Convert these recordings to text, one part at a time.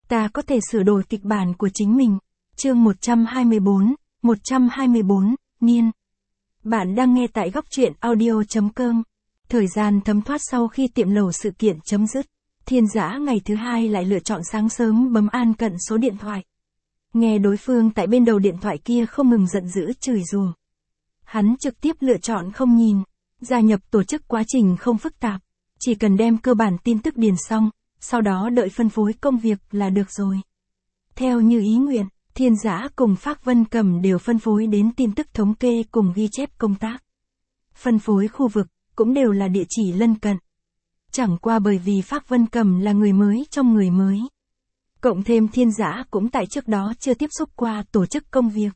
Ta có thể sửa đổi kịch bản của chính mình. Chương 124, Niên. Bạn đang nghe tại góc truyện audio.com. Thời gian thấm thoát sau khi tiệm lẩu sự kiện chấm dứt. Thiên Dã ngày thứ hai lại lựa chọn sáng sớm bấm an cận số điện thoại. Nghe đối phương tại bên đầu điện thoại kia không ngừng giận dữ chửi rủa. Hắn trực tiếp lựa chọn không nhìn. Gia nhập tổ chức quá trình không phức tạp. Chỉ cần đem cơ bản tin tức điền xong, sau đó đợi phân phối công việc là được rồi. Theo như ý nguyện, Thiên Dã cùng Phác Vân Cầm đều phân phối đến tin tức thống kê cùng ghi chép công tác. Phân phối khu vực, cũng đều là địa chỉ lân cận. Chẳng qua bởi vì Phác Vân Cầm là người mới trong người mới. Cộng thêm Thiên Dã cũng tại trước đó chưa tiếp xúc qua tổ chức công việc.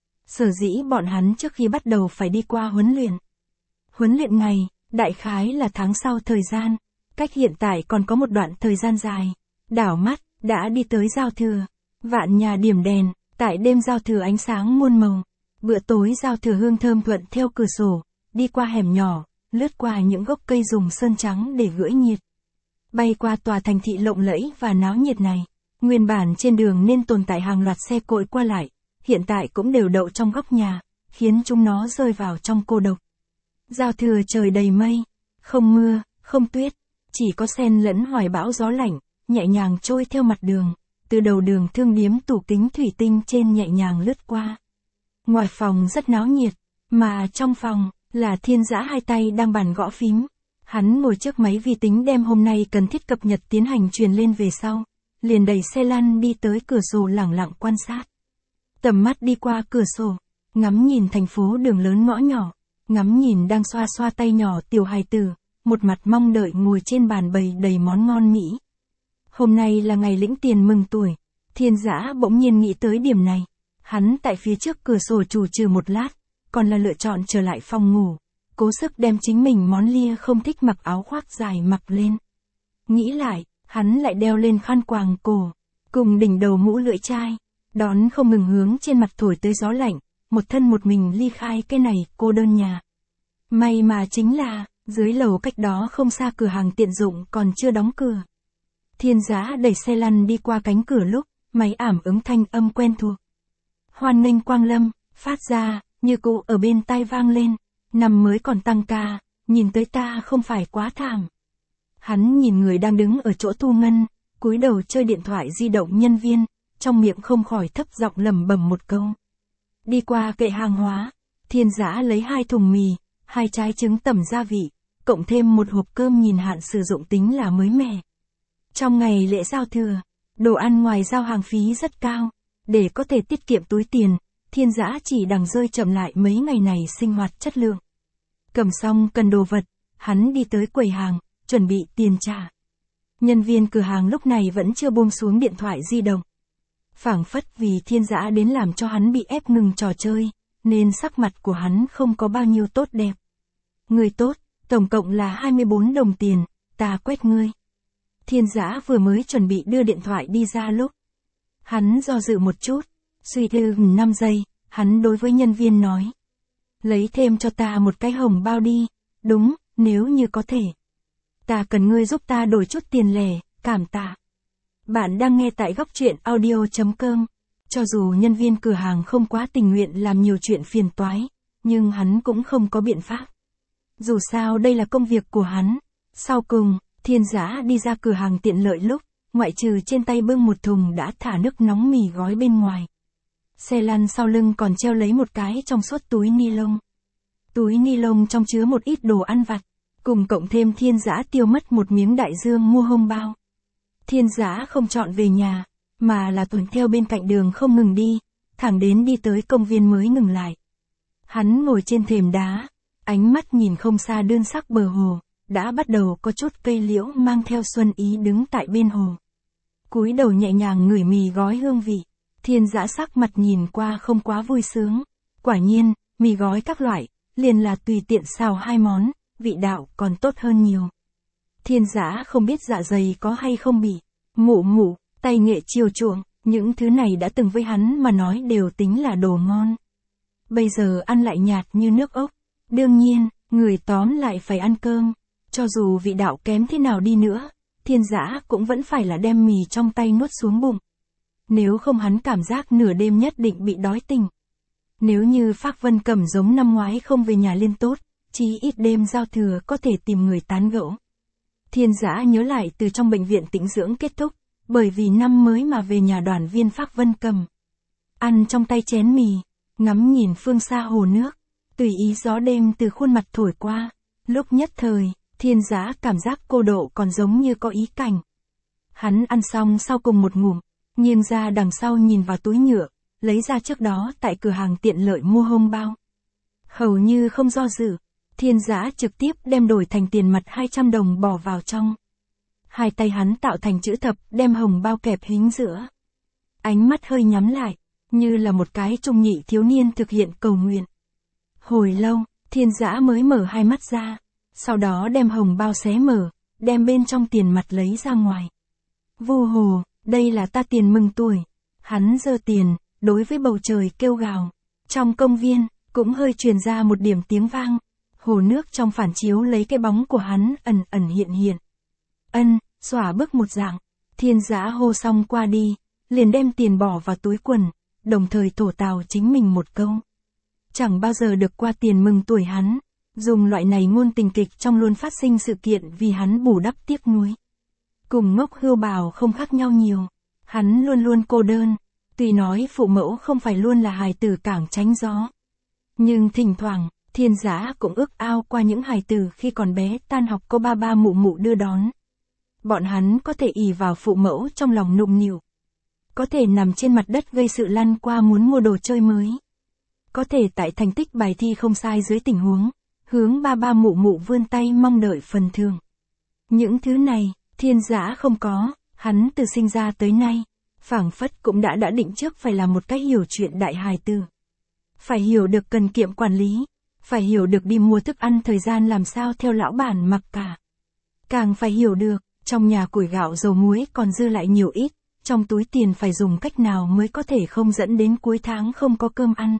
Sở dĩ bọn hắn trước khi bắt đầu phải đi qua huấn luyện. Huấn luyện ngày, đại khái là tháng sau thời gian. Cách hiện tại còn có một đoạn thời gian dài. Đảo mắt, đã đi tới giao thừa. Vạn nhà điểm đèn, tại đêm giao thừa ánh sáng muôn màu. Bữa tối giao thừa hương thơm thuận theo cửa sổ, đi qua hẻm nhỏ, lướt qua những gốc cây dùng sơn trắng để gửi nhiệt. Bay qua tòa thành thị lộng lẫy và náo nhiệt này. Nguyên bản trên đường nên tồn tại hàng loạt xe cộ qua lại, hiện tại cũng đều đậu trong góc nhà, khiến chúng nó rơi vào trong cô độc. Giao thừa trời đầy mây, không mưa, không tuyết, chỉ có xen lẫn hoài bão gió lạnh, nhẹ nhàng trôi theo mặt đường, từ đầu đường Thương Điếm tủ kính thủy tinh trên nhẹ nhàng lướt qua. Ngoài phòng rất náo nhiệt, mà trong phòng, là Thiên Dã hai tay đang bàn gõ phím. Hắn ngồi trước máy vi tính đem hôm nay cần thiết cập nhật tiến hành truyền lên về sau, liền đẩy xe lăn đi tới cửa sổ lẳng lặng quan sát. Tầm mắt đi qua cửa sổ, ngắm nhìn thành phố đường lớn ngõ nhỏ, ngắm nhìn đang xoa xoa tay nhỏ tiểu hài tử, một mặt mong đợi ngồi trên bàn bày đầy món ngon mỹ. Hôm nay là ngày lĩnh tiền mừng tuổi, Thiên Dã bỗng nhiên nghĩ tới điểm này. Hắn tại phía trước cửa sổ chủ trừ một lát, còn là lựa chọn trở lại phòng ngủ, cố sức đem chính mình món lia không thích mặc áo khoác dài mặc lên. Nghĩ lại, hắn lại đeo lên khăn quàng cổ, cùng đỉnh đầu mũ lưỡi chai, đón không ngừng hướng trên mặt thổi tới gió lạnh, một thân một mình ly khai cái này cô đơn nhà. May mà chính là, dưới lầu cách đó không xa cửa hàng tiện dụng còn chưa đóng cửa. Thiên Dã đẩy xe lăn đi qua cánh cửa lúc, máy ảm ứng thanh âm quen thuộc. Hoan nghênh quang lâm, phát ra, như cũ ở bên tai vang lên, năm mới còn tăng ca, nhìn tới ta không phải quá thảm. Hắn nhìn người đang đứng ở chỗ thu ngân, cúi đầu chơi điện thoại di động nhân viên, trong miệng không khỏi thấp giọng lẩm bẩm một câu. Đi qua kệ hàng hóa, Thiên Dã lấy 2 thùng mì, 2 trái trứng tẩm gia vị, cộng thêm một hộp cơm nhìn hạn sử dụng tính là mới mẻ. Trong ngày lễ giao thừa, đồ ăn ngoài giao hàng phí rất cao, để có thể tiết kiệm túi tiền, Thiên Dã chỉ đành rơi chậm lại mấy ngày này sinh hoạt chất lượng. Cầm xong cần đồ vật, hắn đi tới quầy hàng, chuẩn bị tiền trả. Nhân viên cửa hàng lúc này vẫn chưa buông xuống điện thoại di động. Phảng phất vì Thiên Dã đến làm cho hắn bị ép ngừng trò chơi, nên sắc mặt của hắn không có bao nhiêu tốt đẹp. Người tốt, tổng cộng là 24 đồng tiền, ta quét ngươi. Thiên Dã vừa mới chuẩn bị đưa điện thoại đi ra lúc. Hắn do dự một chút, suy tư 5 giây, hắn đối với nhân viên nói. Lấy thêm cho ta một cái hồng bao đi, đúng, nếu như có thể. Ta cần ngươi giúp ta đổi chút tiền lẻ, cảm tạ. Bạn đang nghe tại góc truyện audio.com. Cho dù nhân viên cửa hàng không quá tình nguyện làm nhiều chuyện phiền toái, nhưng hắn cũng không có biện pháp. Dù sao đây là công việc của hắn. Sau cùng, Thiên Dã đi ra cửa hàng tiện lợi lúc, ngoại trừ trên tay bưng một thùng đã thả nước nóng mì gói bên ngoài. Xe lăn sau lưng còn treo lấy một cái trong suốt túi ni lông. Túi ni lông trong chứa một ít đồ ăn vặt, cùng cộng thêm Thiên Dã tiêu mất một miếng đại dương mua hông bao. Thiên Dã không chọn về nhà, mà là tuần theo bên cạnh đường không ngừng đi, thẳng đến đi tới công viên mới ngừng lại. Hắn ngồi trên thềm đá, ánh mắt nhìn không xa đơn sắc bờ hồ, đã bắt đầu có chút cây liễu mang theo xuân ý đứng tại bên hồ. Cúi đầu nhẹ nhàng ngửi mì gói hương vị, Thiên Dã sắc mặt nhìn qua không quá vui sướng. Quả nhiên, mì gói các loại, liền là tùy tiện xào 2 món, vị đạo còn tốt hơn nhiều. Thiên Dã không biết dạ dày có hay không bị mụ, tay nghệ chiều chuộng, những thứ này đã từng với hắn mà nói đều tính là đồ ngon. Bây giờ ăn lại nhạt như nước ốc. Đương nhiên, người tóm lại phải ăn cơm. Cho dù vị đạo kém thế nào đi nữa, Thiên Dã cũng vẫn phải là đem mì trong tay nuốt xuống bụng. Nếu không hắn cảm giác nửa đêm nhất định bị đói tỉnh. Nếu như Phác Vân Cẩm giống năm ngoái không về nhà liên tốt, chí ít đêm giao thừa có thể tìm người tán gẫu. Thiên Dã nhớ lại từ trong bệnh viện tĩnh dưỡng kết thúc, bởi vì năm mới mà về nhà đoàn viên Phác Vân Cẩm. Ăn trong tay chén mì, ngắm nhìn phương xa hồ nước, tùy ý gió đêm từ khuôn mặt thổi qua, lúc nhất thời, Thiên Dã cảm giác cô độ còn giống như có ý cảnh. Hắn ăn xong sau cùng một ngụm, nghiêng ra đằng sau nhìn vào túi nhựa, lấy ra trước đó tại cửa hàng tiện lợi mua hông bao. Hầu như không do dự, Thiên Dã trực tiếp đem đổi thành tiền mặt 200 đồng bỏ vào trong. Hai tay hắn tạo thành chữ thập đem hồng bao kẹp hính giữa. Ánh mắt hơi nhắm lại, như là một cái trung nhị thiếu niên thực hiện cầu nguyện. Hồi lâu, Thiên Dã mới mở hai mắt ra, sau đó đem hồng bao xé mở, đem bên trong tiền mặt lấy ra ngoài. Vu hồ, đây là ta tiền mừng tuổi. Hắn giơ tiền, đối với bầu trời kêu gào. Trong công viên, cũng hơi truyền ra một điểm tiếng vang. Hồ nước trong phản chiếu lấy cái bóng của hắn ẩn ẩn hiện hiện. Xỏa bước một dạng. Thiên Dã hô xong qua đi, liền đem tiền bỏ vào túi quần, đồng thời thổ tào chính mình một câu. Chẳng bao giờ được qua tiền mừng tuổi hắn, dùng loại này ngôn tình kịch trong luôn phát sinh sự kiện vì hắn bù đắp tiếc nuối. Cùng Ngốc Hưu Bào không khác nhau nhiều, hắn luôn luôn cô đơn, tuy nói phụ mẫu không phải luôn là hài tử cảng tránh gió. Nhưng thỉnh thoảng, Thiên Dã cũng ước ao qua những hài tử khi còn bé tan học có ba ba mụ mụ đưa đón. Bọn hắn có thể ỷ vào phụ mẫu trong lòng nụng nịu. Có thể nằm trên mặt đất gây sự lăn qua muốn mua đồ chơi mới. Có thể tại thành tích bài thi không sai dưới tình huống, hướng ba ba mụ mụ vươn tay mong đợi phần thưởng. Những thứ này, Thiên Dã không có, hắn từ sinh ra tới nay, phảng phất cũng đã định trước phải là một cái hiểu chuyện đại hài tử. Phải hiểu được cần kiệm quản lý, phải hiểu được đi mua thức ăn thời gian làm sao theo lão bản mặc cả. Càng phải hiểu được, trong nhà củi gạo dầu muối còn dư lại nhiều ít, trong túi tiền phải dùng cách nào mới có thể không dẫn đến cuối tháng không có cơm ăn.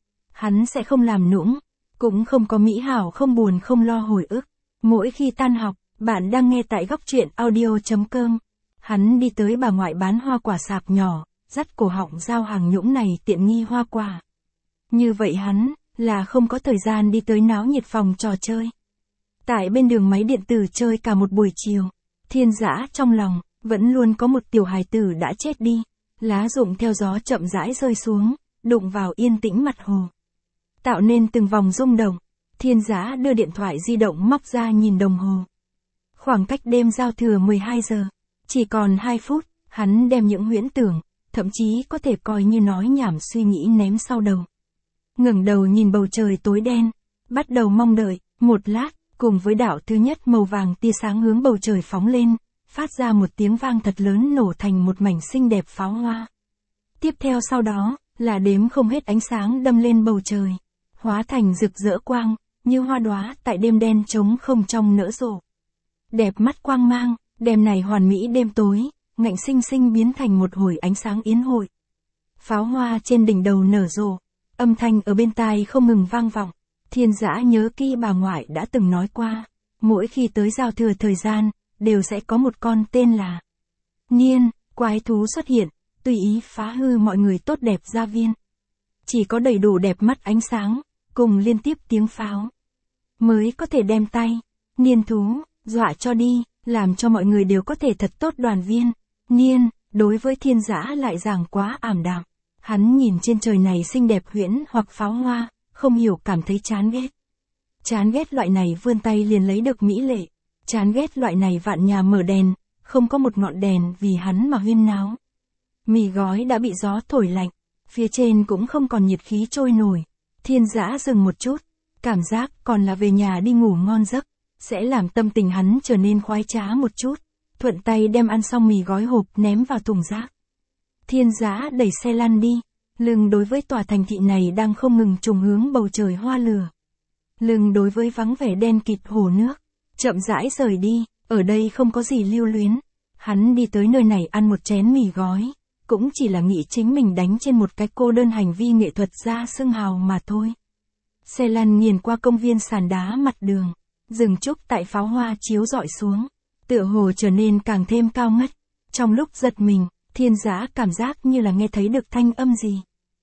Hắn sẽ không làm nũng, cũng không có mỹ hảo không buồn không lo hồi ức. Mỗi khi tan học, bạn đang nghe tại góc truyện audio.com. Hắn đi tới bà ngoại bán hoa quả sạp nhỏ, dắt cổ họng giao hàng nhũng này tiện nghi hoa quả. Như vậy hắn, là không có thời gian đi tới náo nhiệt phòng trò chơi. Tại bên đường máy điện tử chơi cả một buổi chiều, Thiên Dã trong lòng, vẫn luôn có một tiểu hài tử đã chết đi. Lá rụng theo gió chậm rãi rơi xuống, đụng vào yên tĩnh mặt hồ. Tạo nên từng vòng rung động, Thiên Dã đưa điện thoại di động móc ra nhìn đồng hồ. Khoảng cách đêm giao thừa 12 giờ, chỉ còn 2 phút, hắn đem những huyễn tưởng, thậm chí có thể coi như nói nhảm suy nghĩ ném sau đầu. Ngẩng đầu nhìn bầu trời tối đen, bắt đầu mong đợi, một lát, cùng với đạo thứ nhất màu vàng tia sáng hướng bầu trời phóng lên, phát ra một tiếng vang thật lớn nổ thành một mảnh xinh đẹp pháo hoa. Tiếp theo sau đó, là đếm không hết ánh sáng đâm lên bầu trời, hóa thành rực rỡ quang, như hoa đóa tại đêm đen trống không trong nở rộ. Đẹp mắt quang mang, đêm này hoàn mỹ đêm tối, ngạnh sinh sinh biến thành một hồi ánh sáng yến hội. Pháo hoa trên đỉnh đầu nở rộ, âm thanh ở bên tai không ngừng vang vọng. Thiên Dã nhớ kỹ bà ngoại đã từng nói qua, mỗi khi tới giao thừa thời gian, đều sẽ có một con tên là Niên, quái thú xuất hiện, tùy ý phá hư mọi người tốt đẹp gia viên. Chỉ có đầy đủ đẹp mắt ánh sáng, cùng liên tiếp tiếng pháo, mới có thể đem tay, Niên thú, dọa cho đi, làm cho mọi người đều có thể thật tốt đoàn viên. Niên, đối với Thiên Dã lại giảng quá ảm đạm. Hắn nhìn trên trời này xinh đẹp huyễn hoặc pháo hoa, không hiểu cảm thấy chán ghét. Chán ghét loại này vươn tay liền lấy được mỹ lệ. Chán ghét loại này vạn nhà mở đèn, không có một ngọn đèn vì hắn mà huyên náo. Mì gói đã bị gió thổi lạnh, phía trên cũng không còn nhiệt khí trôi nổi. Thiên Dã dừng một chút, cảm giác còn là về nhà đi ngủ ngon giấc, sẽ làm tâm tình hắn trở nên khoái trá một chút. Thuận tay đem ăn xong mì gói hộp ném vào thùng rác. Thiên Dã đẩy xe lăn đi, lưng đối với tòa thành thị này đang không ngừng trùng hướng bầu trời hoa lửa. Lưng đối với vắng vẻ đen kịt hồ nước, chậm rãi rời đi, ở đây không có gì lưu luyến. Hắn đi tới nơi này ăn một chén mì gói, cũng chỉ là nghĩ chính mình đánh trên một cái cô đơn hành vi nghệ thuật ra xưng hào mà thôi. Xe lăn nghiền qua công viên sàn đá mặt đường, rừng trúc tại pháo hoa chiếu rọi xuống. tựa hồ trở nên càng thêm cao ngất. Trong lúc giật mình, Thiên Dã cảm giác như là nghe thấy được thanh âm gì.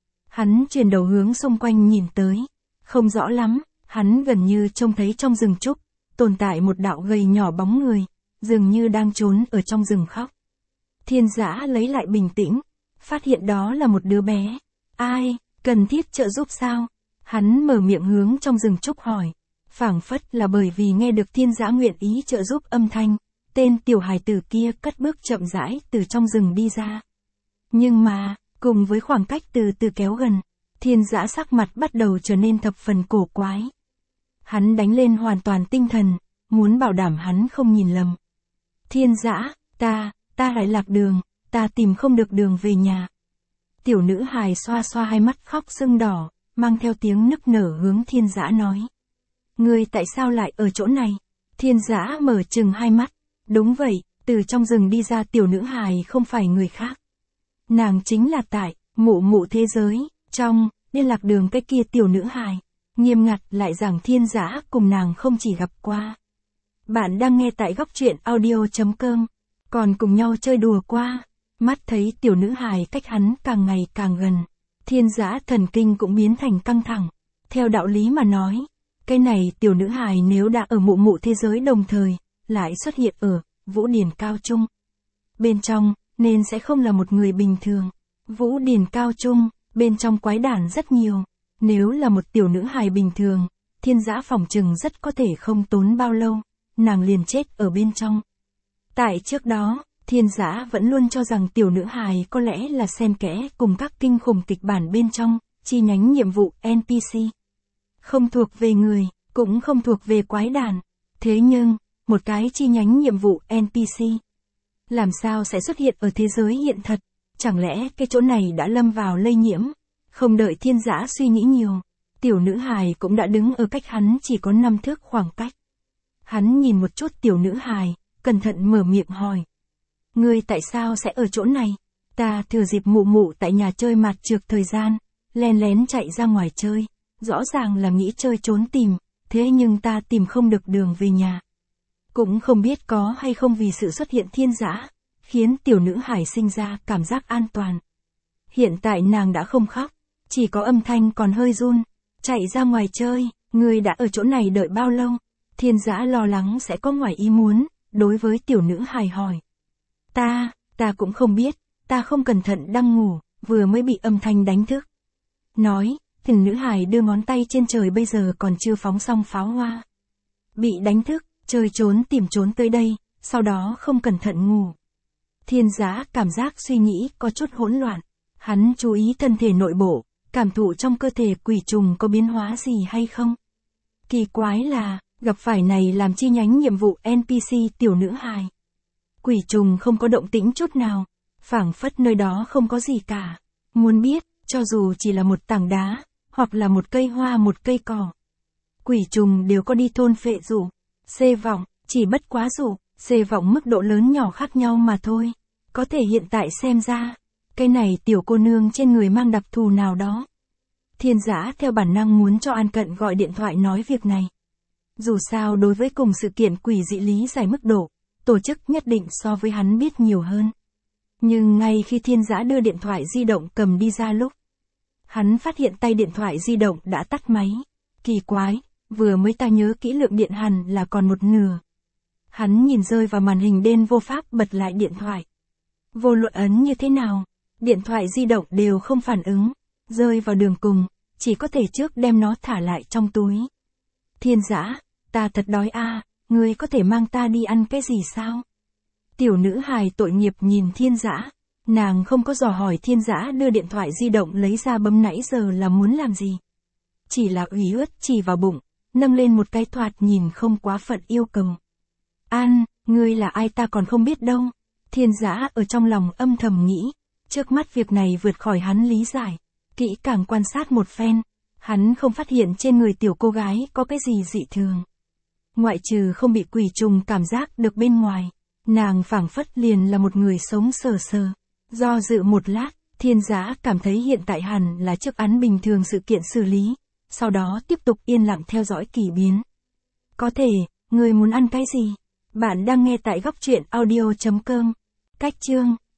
Hắn chuyển đầu hướng xung quanh nhìn tới. Không rõ lắm, hắn gần như trông thấy trong rừng trúc, tồn tại một đạo gầy nhỏ bóng người, dường như đang trốn ở trong rừng khóc. Thiên Dã lấy lại bình tĩnh, phát hiện đó là một đứa bé. Ai, cần thiết trợ giúp sao? Hắn mở miệng hướng trong rừng trúc hỏi. Phảng phất là bởi vì nghe được Thiên Dã nguyện ý trợ giúp âm thanh, tên tiểu hài tử kia cất bước chậm rãi từ trong rừng đi ra. Nhưng mà, cùng với khoảng cách từ từ kéo gần, Thiên Dã sắc mặt bắt đầu trở nên thập phần cổ quái. Hắn đánh lên hoàn toàn tinh thần, muốn bảo đảm hắn không nhìn lầm. Thiên Dã, ta lại lạc đường, ta tìm không được đường về nhà. Tiểu nữ hài xoa xoa hai mắt khóc sưng đỏ, mang theo tiếng nức nở hướng Thiên Dã nói. Ngươi tại sao lại ở chỗ này? Thiên Dã mở trừng hai mắt. Đúng vậy, từ trong rừng đi ra tiểu nữ hài không phải người khác. Nàng chính là tại, mụ mụ thế giới, trong, liên lạc đường cái kia tiểu nữ hài. Nghiêm ngặt lại rằng Thiên Dã cùng nàng không chỉ gặp qua. Bạn đang nghe tại góc truyện audio.com, còn cùng nhau chơi đùa qua. Mắt thấy tiểu nữ hài cách hắn càng ngày càng gần. Thiên Dã thần kinh cũng biến thành căng thẳng. Theo đạo lý mà nói, cái này tiểu nữ hài nếu đã ở mụ mụ thế giới đồng thời, lại xuất hiện ở Vũ Điển Cao Trung bên trong, nên sẽ không là một người bình thường. Vũ Điển Cao Trung, bên trong quái đản rất nhiều. Nếu là một tiểu nữ hài bình thường, Thiên Dã phỏng chừng rất có thể không tốn bao lâu, nàng liền chết ở bên trong. Tại trước đó, Thiên Dã vẫn luôn cho rằng tiểu nữ hài có lẽ là xen kẽ cùng các kinh khủng kịch bản bên trong, chi nhánh nhiệm vụ NPC. Không thuộc về người, cũng không thuộc về quái đản. Thế nhưng, một cái chi nhánh nhiệm vụ NPC, làm sao sẽ xuất hiện ở thế giới hiện thật? Chẳng lẽ cái chỗ này đã lâm vào lây nhiễm? Không đợi Thiên Dã suy nghĩ nhiều, tiểu nữ hài cũng đã đứng ở cách hắn chỉ có 5 thước khoảng cách. Hắn nhìn một chút tiểu nữ hài, cẩn thận mở miệng hỏi. Ngươi tại sao sẽ ở chỗ này? Ta thừa dịp mụ mụ tại nhà chơi mạt trược thời gian, len lén chạy ra ngoài chơi. Rõ ràng là nghĩ chơi trốn tìm, thế nhưng ta tìm không được đường về nhà. Cũng không biết có hay không vì sự xuất hiện Thiên Dã, khiến tiểu nữ hài sinh ra cảm giác an toàn. Hiện tại nàng đã không khóc, chỉ có âm thanh còn hơi run. Chạy ra ngoài chơi, ngươi đã ở chỗ này đợi bao lâu? Thiên Dã lo lắng sẽ có ngoài ý muốn, đối với tiểu nữ hài hỏi. Ta cũng không biết, ta không cẩn thận đang ngủ, vừa mới bị âm thanh đánh thức. Nói, tiểu nữ hài đưa ngón tay trên trời bây giờ còn chưa phóng xong pháo hoa. Bị đánh thức, chơi trốn tìm trốn tới đây, sau đó không cẩn thận ngủ. Thiên Dã cảm giác suy nghĩ có chút hỗn loạn. Hắn chú ý thân thể nội bộ, cảm thụ trong cơ thể quỷ trùng có biến hóa gì hay không. Kỳ quái là, gặp phải này làm chi nhánh nhiệm vụ NPC tiểu nữ hài. Quỷ trùng không có động tĩnh chút nào, phảng phất nơi đó không có gì cả. Muốn biết, cho dù chỉ là một tảng đá, hoặc là một cây hoa một cây cỏ. Quỷ trùng đều có đi thôn phệ rủ, xê vọng, chỉ bất quá rủ, xê vọng mức độ lớn nhỏ khác nhau mà thôi. Có thể hiện tại xem ra, cái này tiểu cô nương trên người mang đặc thù nào đó. Thiên Dã theo bản năng muốn cho An Cận gọi điện thoại nói việc này. Dù sao đối với cùng sự kiện quỷ dị lý giải mức độ, tổ chức nhất định so với hắn biết nhiều hơn. Nhưng ngay khi Thiên Dã đưa điện thoại di động cầm đi ra lúc, hắn phát hiện tay điện thoại di động đã tắt máy. Kỳ quái, vừa mới ta nhớ kỹ lượng điện hẳn là còn một nửa. Hắn nhìn rơi vào màn hình đen vô pháp bật lại điện thoại. Vô luận ấn như thế nào, điện thoại di động đều không phản ứng, rơi vào đường cùng, chỉ có thể trước đem nó thả lại trong túi. Thiên Dã, ta thật đói a, ngươi có thể mang ta đi ăn cái gì sao? Tiểu nữ hài tội nghiệp nhìn Thiên Dã, nàng không có dò hỏi Thiên Dã đưa điện thoại di động lấy ra bấm nãy giờ là muốn làm gì. Chỉ là ủy ướt chỉ vào bụng, nâng lên một cái thoạt nhìn không quá phận yêu cầu. An, ngươi là ai ta còn không biết đâu. Thiên Dã ở trong lòng âm thầm nghĩ, trước mắt việc này vượt khỏi hắn lý giải, kỹ càng quan sát một phen, hắn không phát hiện trên người tiểu cô gái có cái gì dị thường. Ngoại trừ không bị quỷ trùng cảm giác được bên ngoài, nàng phảng phất liền là một người sống sờ sờ. Do dự một lát, Thiên Dã cảm thấy hiện tại hẳn là trước án bình thường sự kiện xử lý, sau đó tiếp tục yên lặng theo dõi kỳ biến. Có thể, ngươi muốn ăn cái gì? Bạn đang nghe tại góc truyện audio.com. Cách chương